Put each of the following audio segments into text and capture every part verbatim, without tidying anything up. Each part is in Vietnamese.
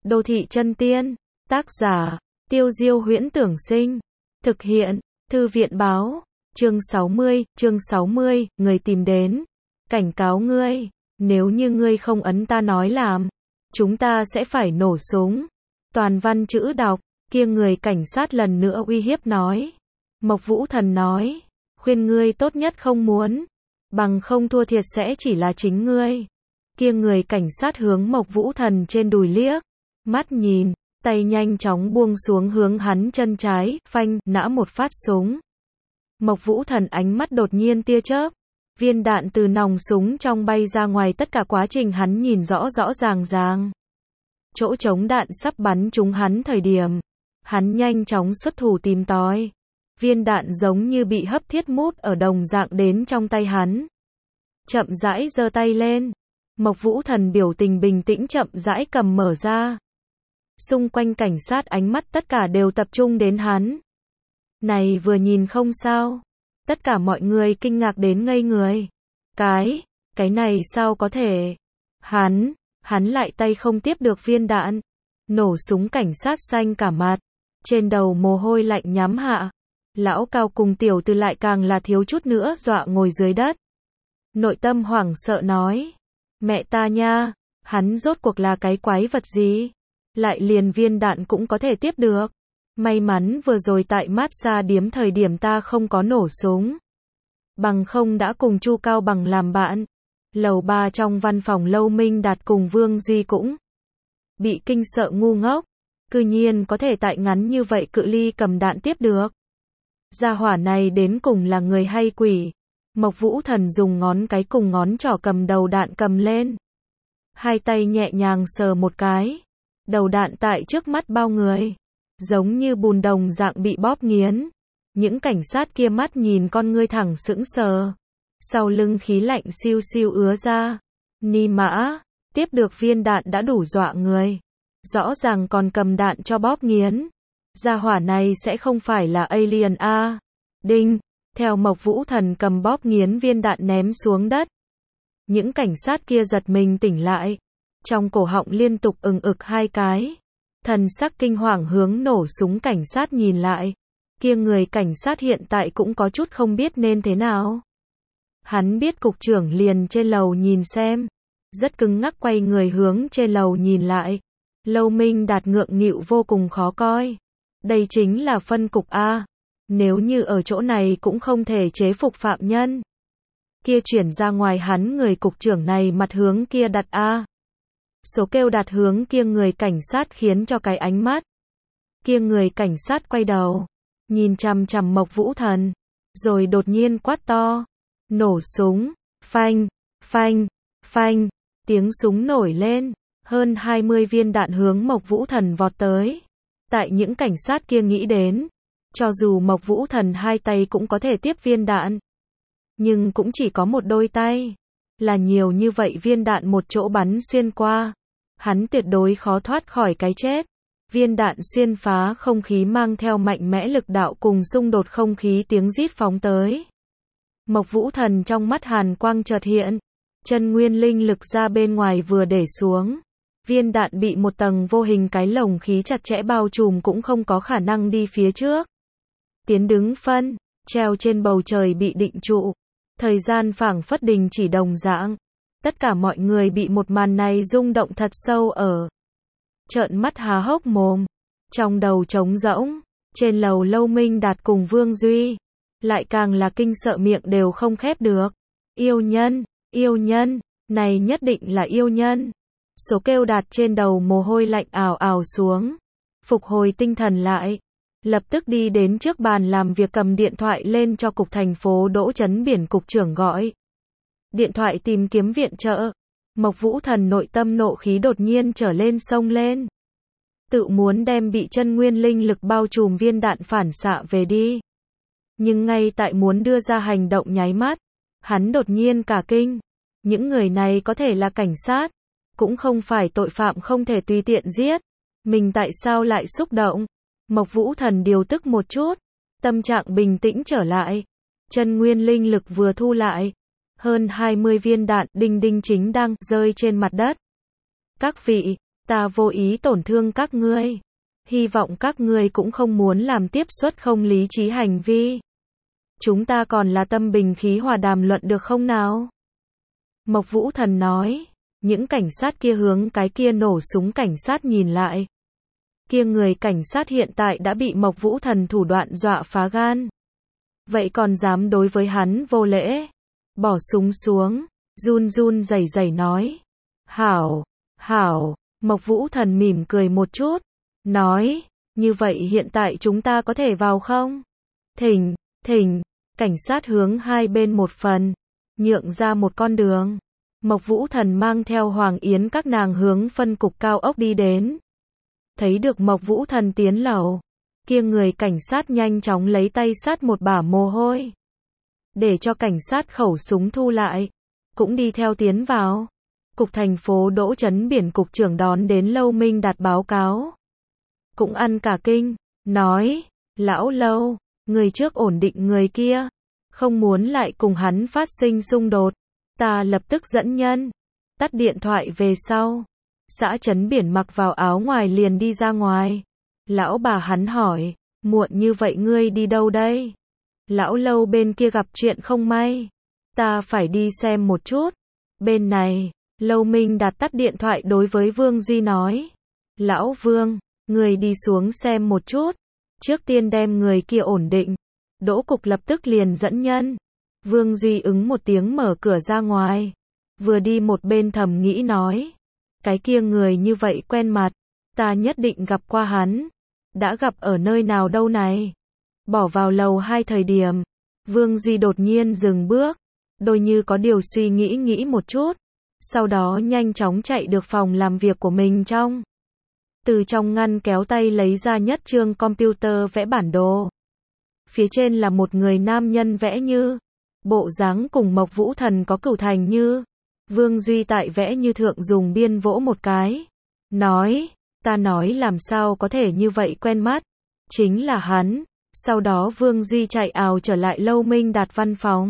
Đô thị chân tiên. Tác giả, Tiêu Diêu Huyễn Tưởng Sinh. Thực hiện, Thư viện báo. Chương sáu mươi, chương sáu mươi, người tìm đến. Cảnh cáo ngươi, nếu như ngươi không ấn ta nói làm, chúng ta sẽ phải nổ súng. Toàn văn chữ đọc, kia người cảnh sát lần nữa uy hiếp nói. Mộc Vũ Thần nói, khuyên ngươi tốt nhất không muốn, bằng không thua thiệt sẽ chỉ là chính ngươi. Kia người cảnh sát hướng Mộc Vũ Thần trên đùi liếc, mắt nhìn, tay nhanh chóng buông xuống hướng hắn chân trái, phanh, nã một phát súng. Mộc Vũ Thần ánh mắt đột nhiên tia chớp, viên đạn từ nòng súng trong bay ra ngoài, tất cả quá trình hắn nhìn rõ rõ ràng ràng. Chỗ trống đạn sắp bắn trúng hắn thời điểm, hắn nhanh chóng xuất thủ tìm tòi. Viên đạn giống như bị hấp thiết mút ở đồng dạng đến trong tay hắn. Chậm rãi giơ tay lên, Mộc Vũ Thần biểu tình bình tĩnh chậm rãi cầm mở ra. Xung quanh cảnh sát ánh mắt tất cả đều tập trung đến hắn. Này vừa nhìn không sao. Tất cả mọi người kinh ngạc đến ngây người. Cái, cái này sao có thể? Hắn, hắn lại tay không tiếp được viên đạn. Nổ súng cảnh sát xanh cả mặt. Trên đầu mồ hôi lạnh nhắm hạ. Lão Cao cùng tiểu tử lại càng là thiếu chút nữa dọa ngồi dưới đất. Nội tâm hoảng sợ nói. Mẹ ta nha, hắn rốt cuộc là cái quái vật gì? Lại liền viên đạn cũng có thể tiếp được. May mắn vừa rồi tại massage điếm thời điểm ta không có nổ súng. Bằng không đã cùng Chu Cao Bằng làm bạn. Lầu ba trong văn phòng Lâu Minh Đạt cùng Vương Duy cũng bị kinh sợ ngu ngốc. Cư nhiên có thể tại ngắn như vậy cự ly cầm đạn tiếp được. Gia hỏa này đến cùng là người hay quỷ? Mộc Vũ Thần dùng ngón cái cùng ngón trỏ cầm đầu đạn cầm lên. Hai tay nhẹ nhàng sờ một cái. Đầu đạn tại trước mắt bao người. Giống như bùn đồng dạng bị bóp nghiến. Những cảnh sát kia mắt nhìn con ngươi thẳng sững sờ. Sau lưng khí lạnh siêu siêu ứa ra. Ni mã, tiếp được viên đạn đã đủ dọa người. Rõ ràng còn cầm đạn cho bóp nghiến. Gia hỏa này sẽ không phải là alien a. Đinh, theo Mộc Vũ Thần cầm bóp nghiến viên đạn ném xuống đất. Những cảnh sát kia giật mình tỉnh lại. Trong cổ họng liên tục ừng ực hai cái. Thần sắc kinh hoàng hướng nổ súng cảnh sát nhìn lại. Kia người cảnh sát hiện tại cũng có chút không biết nên thế nào. Hắn biết cục trưởng liền trên lầu nhìn xem. Rất cứng ngắc quay người hướng trên lầu nhìn lại. Lâu Minh Đạt ngượng nghịu vô cùng khó coi. Đây chính là phân cục A. Nếu như ở chỗ này cũng không thể chế phục phạm nhân. Kia chuyển ra ngoài hắn người cục trưởng này mặt hướng kia đặt A. Số kêu đặt hướng kia người cảnh sát khiến cho cái ánh mắt. Kia người cảnh sát quay đầu. Nhìn chằm chằm Mộc Vũ Thần. Rồi đột nhiên quát to. Nổ súng. Phanh, phanh, phanh. Tiếng súng nổi lên. Hơn hai mươi viên đạn hướng Mộc Vũ Thần vọt tới. Tại những cảnh sát kia nghĩ đến. Cho dù Mộc Vũ Thần hai tay cũng có thể tiếp viên đạn. Nhưng cũng chỉ có một đôi tay. Là nhiều như vậy viên đạn một chỗ bắn xuyên qua. Hắn tuyệt đối khó thoát khỏi cái chết. Viên đạn xuyên phá không khí mang theo mạnh mẽ lực đạo cùng xung đột không khí tiếng rít phóng tới. Mộc Vũ Thần trong mắt hàn quang chợt hiện. Chân nguyên linh lực ra bên ngoài vừa để xuống. Viên đạn bị một tầng vô hình cái lồng khí chặt chẽ bao trùm cũng không có khả năng đi phía trước. Tiến đứng phân, treo trên bầu trời bị định trụ. Thời gian phảng phất đình chỉ đồng dạng. Tất cả mọi người bị một màn này rung động thật sâu ở. Trợn mắt há hốc mồm. Trong đầu trống rỗng. Trên lầu Lâu Minh Đạt cùng Vương Duy. Lại càng là kinh sợ miệng đều không khép được. Yêu nhân, yêu nhân, này nhất định là yêu nhân. Số kêu Đạt trên đầu mồ hôi lạnh ào ào xuống. Phục hồi tinh thần lại. Lập tức đi đến trước bàn làm việc cầm điện thoại lên cho cục thành phố Đỗ Trấn Biển cục trưởng gọi. Điện thoại tìm kiếm viện trợ. Mộc Vũ Thần nội tâm nộ khí đột nhiên trở lên sông lên. Tự muốn đem bị chân nguyên linh lực bao trùm viên đạn phản xạ về đi. Nhưng ngay tại muốn đưa ra hành động nháy mắt. Hắn đột nhiên cả kinh. Những người này có thể là cảnh sát. Cũng không phải tội phạm không thể tùy tiện giết. Mình tại sao lại xúc động? Mộc Vũ Thần điều tức một chút. Tâm trạng bình tĩnh trở lại. Chân nguyên linh lực vừa thu lại. Hơn hai mươi viên đạn đinh đinh chính đang rơi trên mặt đất. Các vị, Ta vô ý tổn thương các ngươi. Hy vọng các ngươi cũng không muốn làm tiếp xuất không lý trí hành vi. Chúng ta còn là tâm bình khí hòa đàm luận được không nào? Mộc Vũ Thần nói. Những cảnh sát kia hướng cái kia nổ súng cảnh sát nhìn lại. Kia người cảnh sát hiện tại đã bị Mộc Vũ Thần thủ đoạn dọa phá gan. Vậy còn dám đối với hắn vô lễ. Bỏ súng xuống, run run rẩy rẩy nói. Hảo, hảo, Mộc Vũ Thần mỉm cười một chút. Nói, như vậy hiện tại chúng ta có thể vào không? Thỉnh, thỉnh, cảnh sát hướng hai bên một phần, nhượng ra một con đường. Mộc Vũ Thần mang theo Hoàng Yến các nàng hướng phân cục cao ốc đi đến. Thấy được Mộc Vũ Thần tiến lầu, kia người cảnh sát nhanh chóng lấy tay sát một bả mồ hôi. Để cho cảnh sát khẩu súng thu lại, cũng đi theo tiến vào. Cục thành phố Đỗ Trấn Biển cục trưởng đón đến Lâu Minh Đạt báo cáo. Cũng ăn cả kinh, nói, lão Lâu, người trước ổn định người kia, không muốn lại cùng hắn phát sinh xung đột. Ta lập tức dẫn nhân, tắt điện thoại về sau. Xã Trấn Biển mặc vào áo ngoài liền đi ra ngoài. Lão bà hắn hỏi, muộn như vậy ngươi đi đâu đây? Lão Lâu bên kia gặp chuyện không may. Ta phải đi xem một chút. Bên này, Lâu Minh Đạt tắt điện thoại đối với Vương Duy nói. Lão Vương, người đi xuống xem một chút. Trước tiên đem người kia ổn định. Đỗ cục lập tức liền dẫn nhân. Vương Duy ứng một tiếng mở cửa ra ngoài. Vừa đi một bên thầm nghĩ nói. Cái kia người như vậy quen mặt. Ta nhất định gặp qua hắn. Đã gặp ở nơi nào đâu này? Bỏ vào lầu hai thời điểm. Vương Duy đột nhiên dừng bước. Đôi như có điều suy nghĩ nghĩ một chút. Sau đó nhanh chóng chạy được phòng làm việc của mình trong. Từ trong ngăn kéo tay lấy ra nhất trương computer vẽ bản đồ. Phía trên là một người nam nhân vẽ như. Bộ dáng cùng Mộc Vũ Thần có cửu thành như. Vương Duy tại vẽ như thượng dùng biên vỗ một cái. Nói, ta nói làm sao có thể như vậy quen mắt. Chính là hắn. Sau đó Vương Duy chạy ào trở lại Lâu Minh Đạt văn phòng.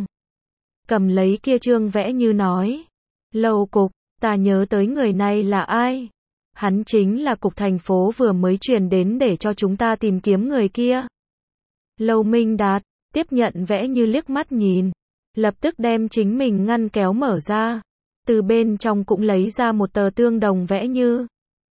Cầm lấy kia trương vẽ như nói. Lâu cục, ta nhớ tới người này là ai? Hắn chính là cục thành phố vừa mới truyền đến để cho chúng ta tìm kiếm người kia. Lâu Minh Đạt, tiếp nhận vẽ như liếc mắt nhìn. Lập tức đem chính mình ngăn kéo mở ra. Từ bên trong cũng lấy ra một tờ tương đồng vẽ như.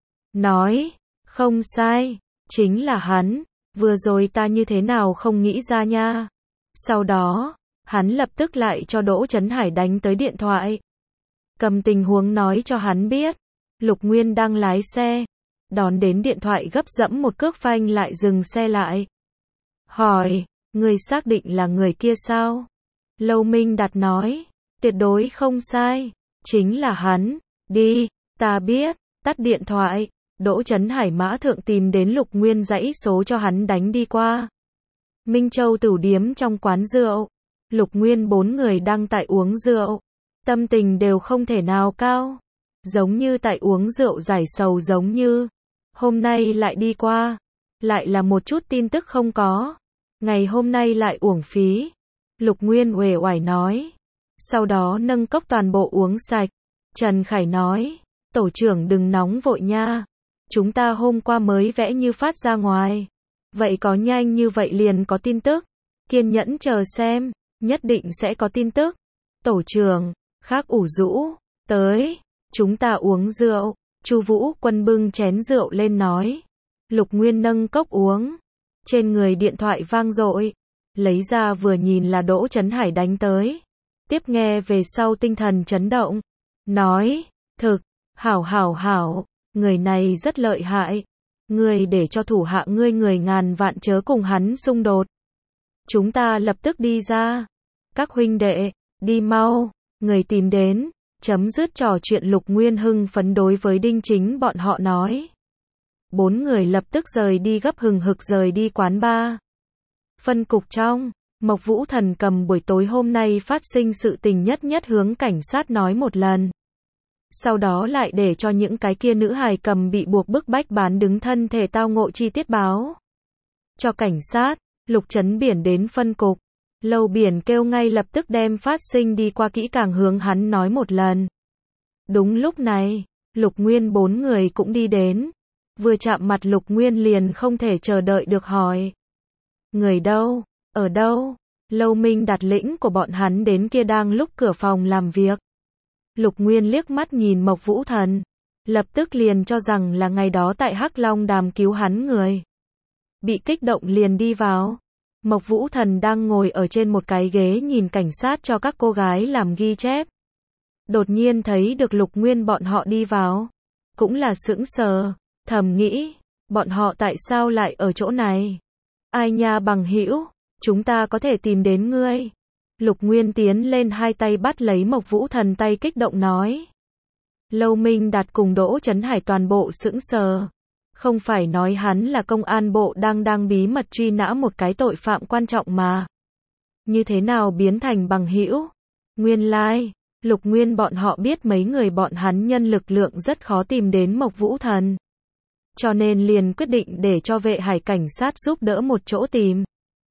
Nói, không sai, chính là hắn. Vừa rồi ta như thế nào không nghĩ ra nha. Sau đó, hắn lập tức lại cho Đỗ Trấn Hải đánh tới điện thoại. Cầm tình huống nói cho hắn biết. Lục Nguyên đang lái xe. Đón đến điện thoại gấp dẫm một cước phanh lại dừng xe lại. Hỏi, người xác định là người kia sao? Lâu Minh Đạt nói, tuyệt đối không sai. Chính là hắn. Đi, ta biết. Tắt điện thoại. Đỗ Trấn Hải mã thượng tìm đến Lục Nguyên dãy số cho hắn đánh đi qua. Minh Châu tửu điếm trong quán rượu. Lục Nguyên bốn người đang tại uống rượu. Tâm tình đều không thể nào cao. Giống như tại uống rượu giải sầu giống như. Hôm nay lại đi qua. Lại là một chút tin tức không có. Ngày hôm nay lại uổng phí. Lục Nguyên uể oải nói. Sau đó nâng cốc toàn bộ uống sạch. Trần Khải nói. Tổ trưởng đừng nóng vội nha. Chúng ta hôm qua mới vẽ như phát ra ngoài. Vậy có nhanh như vậy liền có tin tức. Kiên nhẫn chờ xem. Nhất định sẽ có tin tức. Tổ trưởng, khác ủ rũ. Tới. Chúng ta uống rượu. Chu Vũ Quân bưng chén rượu lên nói. Lục Nguyên nâng cốc uống. Trên người điện thoại vang dội. Lấy ra vừa nhìn là Đỗ Trấn Hải đánh tới. Tiếp nghe về sau tinh thần chấn động. Nói, thực, hảo hảo hảo, người này rất lợi hại. Ngươi để cho thủ hạ ngươi người ngàn vạn chớ cùng hắn xung đột. Chúng ta lập tức đi ra. Các huynh đệ, đi mau, người tìm đến. Chấm dứt trò chuyện. Lục Nguyên hưng phấn đối với Đinh Chính bọn họ nói. Bốn người lập tức rời đi gấp hừng hực rời đi quán bar. Phân cục trong, Mộc Vũ Thần cầm buổi tối hôm nay phát sinh sự tình nhất nhất hướng cảnh sát nói một lần. Sau đó lại để cho những cái kia nữ hài cầm bị buộc bức bách bán đứng thân thể tao ngộ chi tiết báo. Cho cảnh sát, Lục Trấn Biển đến phân cục. Lâu Biển kêu ngay lập tức đem phát sinh đi qua kỹ càng hướng hắn nói một lần. Đúng lúc này, Lục Nguyên bốn người cũng đi đến. Vừa chạm mặt Lục Nguyên liền không thể chờ đợi được hỏi. Người đâu? Ở đâu? Lâu Minh Đạt lĩnh của bọn hắn đến kia đang lúc cửa phòng làm việc. Lục Nguyên liếc mắt nhìn Mộc Vũ Thần. Lập tức liền cho rằng là ngày đó tại Hắc Long Đàm cứu hắn người. Bị kích động liền đi vào. Mộc Vũ Thần đang ngồi ở trên một cái ghế nhìn cảnh sát cho các cô gái làm ghi chép. Đột nhiên thấy được Lục Nguyên bọn họ đi vào. Cũng là sững sờ, thầm nghĩ, bọn họ tại sao lại ở chỗ này? Ai nha bằng hữu, chúng ta có thể tìm đến ngươi. Lục Nguyên tiến lên hai tay bắt lấy Mộc Vũ Thần tay kích động nói. Lâu Minh Đạt cùng Đỗ Chấn Hải toàn bộ sững sờ. Không phải nói hắn là công an bộ đang đang bí mật truy nã một cái tội phạm quan trọng mà. Như thế nào biến thành bằng hữu? Nguyên lai, like, Lục Nguyên bọn họ biết mấy người bọn hắn nhân lực lượng rất khó tìm đến Mộc Vũ Thần. Cho nên liền quyết định để cho vệ hải cảnh sát giúp đỡ một chỗ tìm.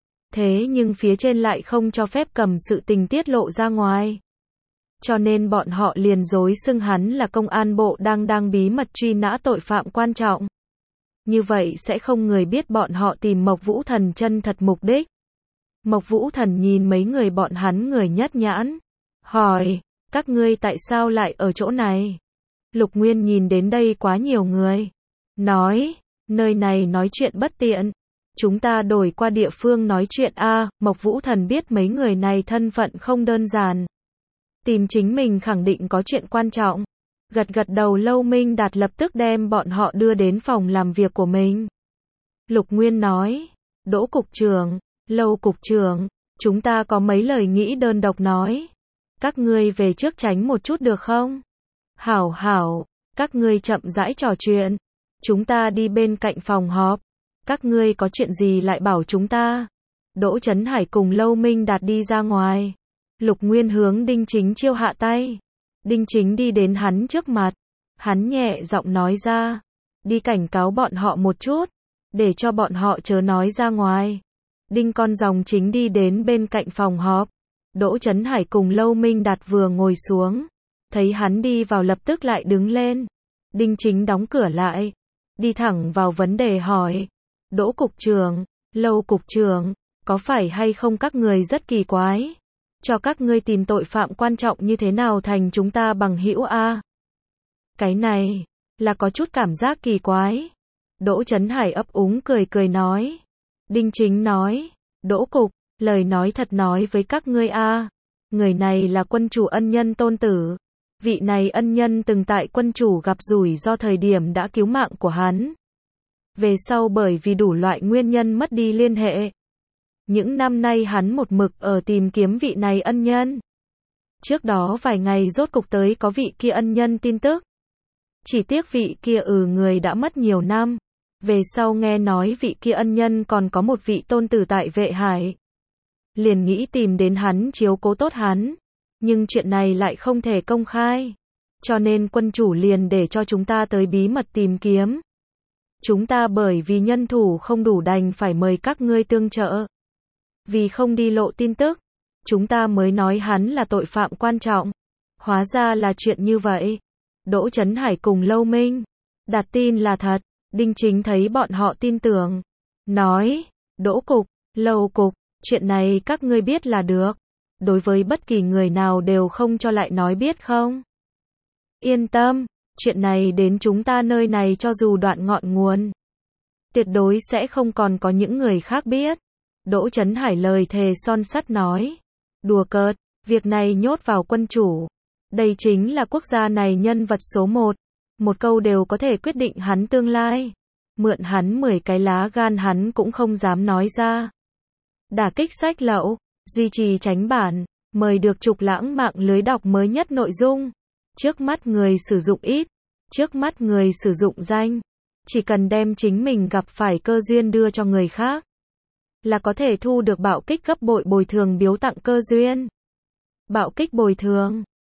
Thế nhưng phía trên lại không cho phép cầm sự tình tiết lộ ra ngoài. Cho nên bọn họ liền dối xưng hắn là công an bộ đang đang bí mật truy nã tội phạm quan trọng. Như vậy sẽ không người biết bọn họ tìm Mộc Vũ Thần chân thật mục đích. Mộc Vũ Thần nhìn mấy người bọn hắn người nhất nhãn. Hỏi, các ngươi tại sao lại ở chỗ này? Lục Nguyên nhìn đến đây quá nhiều người. Nói, nơi này nói chuyện bất tiện. Chúng ta đổi qua địa phương nói chuyện a. À, Mộc Vũ Thần biết mấy người này thân phận không đơn giản. Tìm chính mình khẳng định có chuyện quan trọng. Gật gật đầu Lâu Minh Đạt lập tức đem bọn họ đưa đến phòng làm việc của mình. Lục Nguyên nói, Đỗ cục trưởng, Lâu cục trưởng, chúng ta có mấy lời nghĩ đơn độc nói. Các ngươi về trước tránh một chút được không? Hảo hảo, các ngươi chậm rãi trò chuyện. Chúng ta đi bên cạnh phòng họp. Các ngươi có chuyện gì lại bảo chúng ta? Đỗ Chấn Hải cùng Lâu Minh Đạt đi ra ngoài. Lục Nguyên hướng Đinh Chính Chiêu hạ tay. Đinh Chính đi đến hắn trước mặt. Hắn nhẹ giọng nói ra. Đi cảnh cáo bọn họ một chút. Để cho bọn họ chớ nói ra ngoài. Đinh Con Dòng Chính đi đến bên cạnh phòng họp. Đỗ Chấn Hải cùng Lâu Minh Đạt vừa ngồi xuống. Thấy hắn đi vào lập tức lại đứng lên. Đinh Chính đóng cửa lại. Đi thẳng vào vấn đề hỏi. Đỗ cục trưởng, Lâu cục trưởng, có phải hay không các người rất kỳ quái? Cho các ngươi tìm tội phạm quan trọng như thế nào thành chúng ta bằng hữu a? Cái này, là có chút cảm giác kỳ quái. Đỗ Chấn Hải ấp úng cười cười nói. Đinh Chính nói, Đỗ cục, lời nói thật nói với các ngươi a. Người này là quân chủ ân nhân tôn tử. Vị này ân nhân từng tại quân chủ gặp rủi do thời điểm đã cứu mạng của hắn. Về sau bởi vì đủ loại nguyên nhân mất đi liên hệ. Những năm nay hắn một mực ở tìm kiếm vị này ân nhân. Trước đó vài ngày rốt cục tới có vị kia ân nhân tin tức. Chỉ tiếc vị kia ừ người đã mất nhiều năm. Về sau nghe nói vị kia ân nhân còn có một vị tôn tử tại Vệ Hải. Liền nghĩ tìm đến hắn chiếu cố tốt hắn. Nhưng chuyện này lại không thể công khai. Cho nên quân chủ liền để cho chúng ta tới bí mật tìm kiếm. Chúng ta bởi vì nhân thủ không đủ đành phải mời các ngươi tương trợ. Vì không đi lộ tin tức, chúng ta mới nói hắn là tội phạm quan trọng. Hóa ra là chuyện như vậy. Đỗ Chấn Hải cùng Lâu Minh Đạt tin là thật. Đinh Chính thấy bọn họ tin tưởng. Nói, Đỗ cục, Lâu cục, chuyện này các ngươi biết là được. Đối với bất kỳ người nào đều không cho lại nói biết không? Yên tâm, chuyện này đến chúng ta nơi này cho dù đoạn ngọn nguồn. Tuyệt đối sẽ không còn có những người khác biết. Đỗ Chấn Hải lời thề son sắt nói. Đùa cợt, việc này nhốt vào quân chủ. Đây chính là quốc gia này nhân vật số một. Một câu đều có thể quyết định hắn tương lai. Mượn hắn mười cái lá gan hắn cũng không dám nói ra. Đả kích sách lậu, duy trì tránh bản, mời được Trục Lãng mạng lưới đọc mới nhất nội dung. Trước mắt người sử dụng ít, trước mắt người sử dụng danh. Chỉ cần đem chính mình gặp phải cơ duyên đưa cho người khác. Là có thể thu được bạo kích gấp bội bồi thường biếu tặng cơ duyên. Bạo kích bồi thường.